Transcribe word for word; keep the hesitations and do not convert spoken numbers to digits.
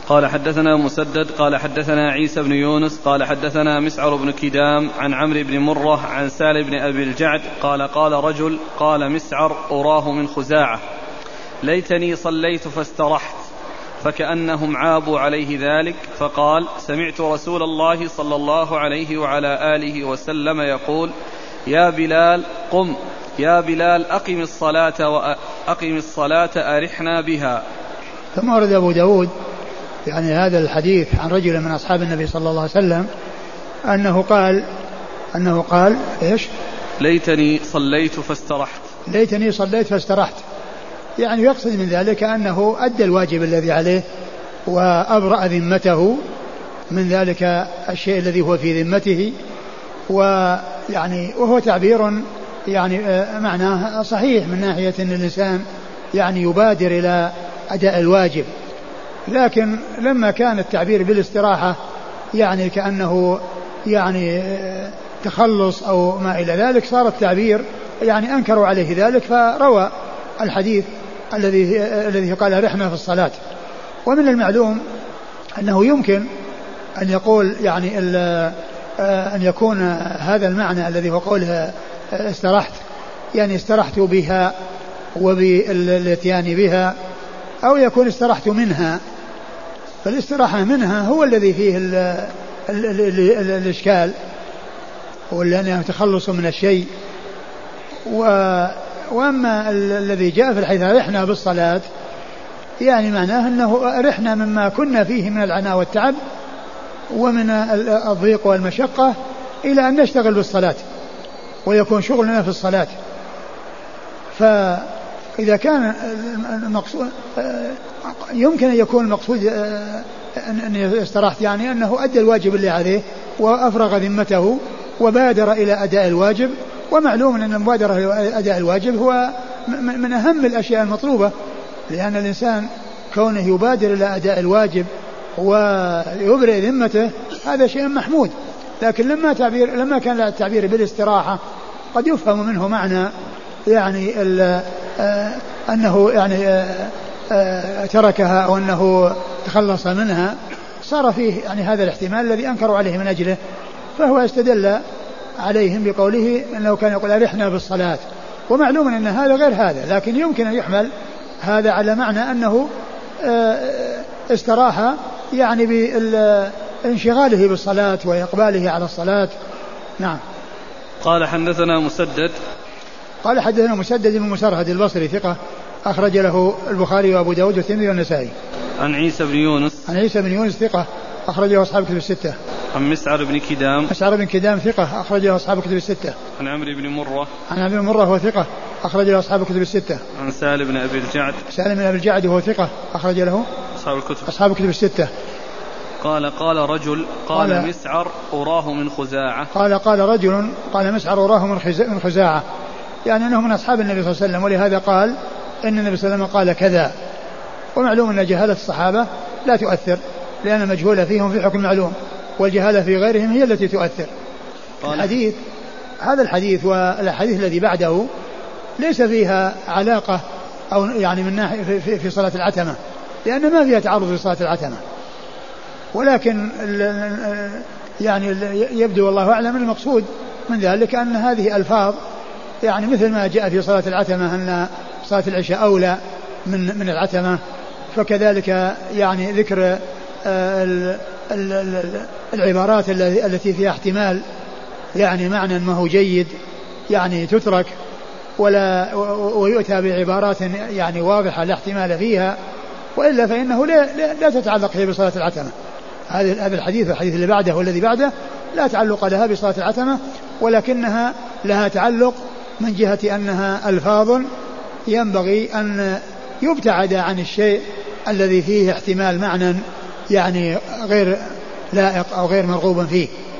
قال حدثنا مسدد قال حدثنا عيسى بن يونس قال حدثنا مسعر بن كدام عن عمرو بن مرة عن سالم بن أبي الجعد قال قال رجل قال مسعر أراه من خزاعة ليتني صليت فاسترحت فكأنهم عابوا عليه ذلك فقال سمعت رسول الله صلى الله عليه وعلى آله وسلم يقول يا بلال قم يا بلال أقم الصلاة وأقم الصلاة أرحنا بها. ثم ورد أبو داود يعني هذا الحديث عن رجل من أصحاب النبي صلى الله عليه وسلم أنه قال أنه قال إيش ليتني صليت فاسترحت ليتني صليت فاسترحت يعني يقصد من ذلك أنه أدى الواجب الذي عليه وأبرأ ذمته من ذلك الشيء الذي هو في ذمته ويعني وهو تعبير يعني معناه صحيح من ناحية أن الإنسان يعني يبادر إلى أداء الواجب لكن لما كان التعبير بالاستراحة يعني كأنه يعني تخلص أو ما إلى ذلك صار التعبير يعني أنكروا عليه ذلك فروى الحديث الذي الذي قال رحنا في الصلاة. ومن المعلوم أنه يمكن أن يقول يعني أن يكون هذا المعنى الذي هو قوله استرحت يعني استرحت بها وبالاتيان بها أو يكون استرحت منها فالاستراحة منها هو الذي فيه ال ال ال ال الإشكال ولأنه تخلص من الشيء و وأما الذي جاء في الحديث رحنا بالصلاة يعني معناه أنه رحنا مما كنا فيه من العناء والتعب ومن الضيق والمشقة إلى أن نشتغل بالصلاة ويكون شغلنا في الصلاة. فإذا كان المقصود يمكن أن يكون المقصود أن استراحت يعني أنه أدى الواجب اللي عليه وأفرغ ذمته وبادر إلى أداء الواجب ومعلوم أن المبادرة إلى أداء الواجب هو من أهم الأشياء المطلوبة لأن الإنسان كونه يبادر إلى أداء الواجب ويبرئ ذمته هذا شيء محمود. لكن لما تعبير لما كان التعبير بالاستراحة قد يفهم منه معنى يعني أنه يعني تركها أو أنه تخلص منها صار فيه يعني هذا الاحتمال الذي أنكروا عليه من أجله فهو استدل عليهم بقوله أنه كان يقول أرحنا بالصلاة ومعلوم أن هذا غير هذا لكن يمكن أن يحمل هذا على معنى أنه استراح يعني بانشغاله بالصلاة وإقباله على الصلاة. نعم. قال حدثنا مسدد قال حدثنا مسدد بن مسرهد البصري ثقة أخرج له البخاري وأبو داود والترمذي والنسائي. عن عيسى بن يونس عن عيسى بن يونس ثقة أخرج له أصحاب كتب الستة. عن مسعر بن كدام مسعر بن كدام ثقة أخرج له أصحاب كتب الستة. عن عمرو بن مرة عن عمرو بن مرة هو ثقة أخرج له أصحاب كتب الستة. عن سالم بن أبي الجعد سالم بن أبي الجعد وهو ثقة أخرج له أصحاب الكتب أصحاب كتب الستة. قال قال رجل قال, قال مسعر أراه من خزاعة قال قال رجل قال مسعر أراه من خزاعة يعني أنه من أصحاب النبي صلى الله عليه وسلم ولهذا قال إن النبي صلى الله عليه وسلم قال كذا ومعلوم أن جهالة الصحابة لا تؤثر لأن مجهولة فيهم في حكم معلوم والجهالة في غيرهم هي التي تؤثر. الحديث هذا الحديث والحديث الذي بعده ليس فيها علاقة أو يعني من ناحية في, في, في صلاة العتمة لأن ما فيها تعرض لصلاة العتمة ولكن يعني يبدو والله أعلم المقصود من ذلك أن هذه ألفاظ يعني مثل ما جاء في صلاة العتمة أن صلاة العشاء أولى من من العتمة فكذلك يعني ذكر العبارات التي فيها احتمال يعني معنى ما هو جيد يعني تترك ولا ويؤتى بعبارات يعني واضحة لا احتمال فيها وإلا فإنه لا, لا, لا تتعلق هي بصلاة العتمة. هذا الحديث الحديث اللي بعده والذي بعده لا تعلق لها بصلاة العتمة ولكنها لها تعلق من جهة أنها ألفاظ ينبغي أن يبتعد عن الشيء الذي فيه احتمال معنى يعني غير لائق أو غير مرغوب فيه.